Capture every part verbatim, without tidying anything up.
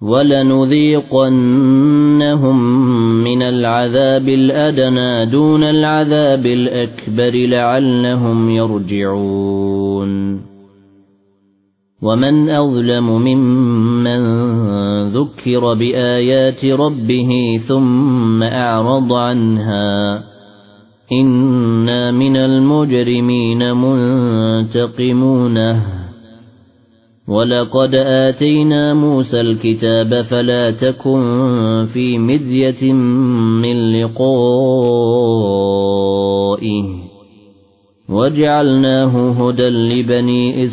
وَلَنُذِيقَنَّهُم مِّنَ الْعَذَابِ الْأَدْنَىٰ دُونَ الْعَذَابِ الْأَكْبَرِ لَعَلَّهُمْ يَرْجِعُونَ وَمَنْ أَظْلَمُ مِمَّن ذُكِّرَ بِآيَاتِ رَبِّهِ ثُمَّ أَعْرَضَ عَنْهَا إِنَّا مِنَ الْمُجْرِمِينَ مُنتَقِمُونَ وَلَقَدْ آتَيْنَا مُوسَى الْكِتَابَ فَلَا تَكُنْ فِي مِرْيَةٍ مِّن لِّقَائِهِ وَجَعَلْنَاهُ هُدًى لِّبَنِي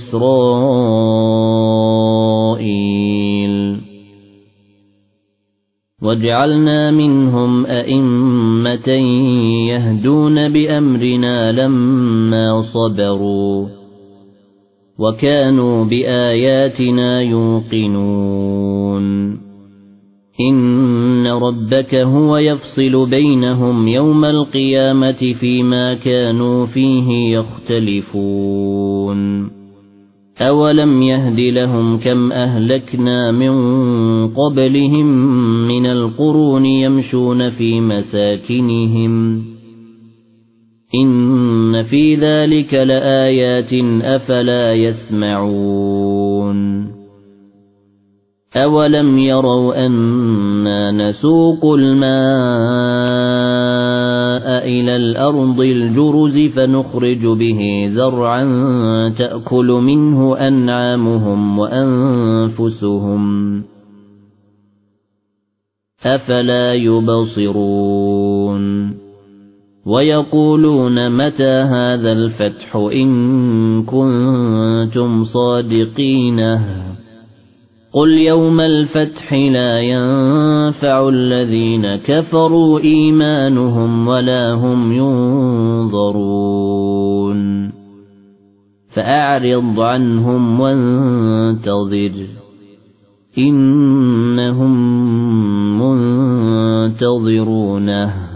إِسْرَائِيلَ وَجَعَلْنَا مِنْهُمْ أَئِمَّةً يَهْدُونَ بِأَمْرِنَا لَمَّا صَبَرُوا وَكَانُوا بِآيَاتِنَا يُوقِنُونَ إِنَّ رَبَّكَ هُوَ يَفْصِلُ بَيْنَهُمْ يَوْمَ الْقِيَامَةِ فِيمَا كَانُوا فِيهِ يَخْتَلِفُونَ أَوَلَمْ يَهْدِ لَهُمْ كَمْ أَهْلَكْنَا مِنْ قَبْلِهِمْ مِنَ الْقُرُونِ يَمْشُونَ فِي مَسَاكِنِهِمْ إِنَّ فِي ذَلِكَ لَآيَاتٍ أَفَلَا يَسْمَعُونَ أَوَلَمْ يَرَوْا أَنَّا نَسُوقُ الْمَاءَ إِلَى الْأَرْضِ الْجُرُزِ فَنُخْرِجُ بِهِ زَرْعًا تَأْكُلُ مِنْهُ أَنْعَامُهُمْ وَأَنْفُسُهُمْ أَفَلَا يُبْصِرُونَ وَيَقُولُونَ مَتَى هَذَا الْفَتْحُ إِن كُنتُمْ صَادِقِينَ قُلْ يَوْمَ الْفَتْحِ لَا يَنفَعُ الَّذِينَ كَفَرُوا إِيمَانُهُمْ وَلَا هُمْ يُنظَرُونَ فَأَعْرِضْ عَنْهُمْ وَانتَظِرْ إِنَّهُمْ مُنتَظِرُونَ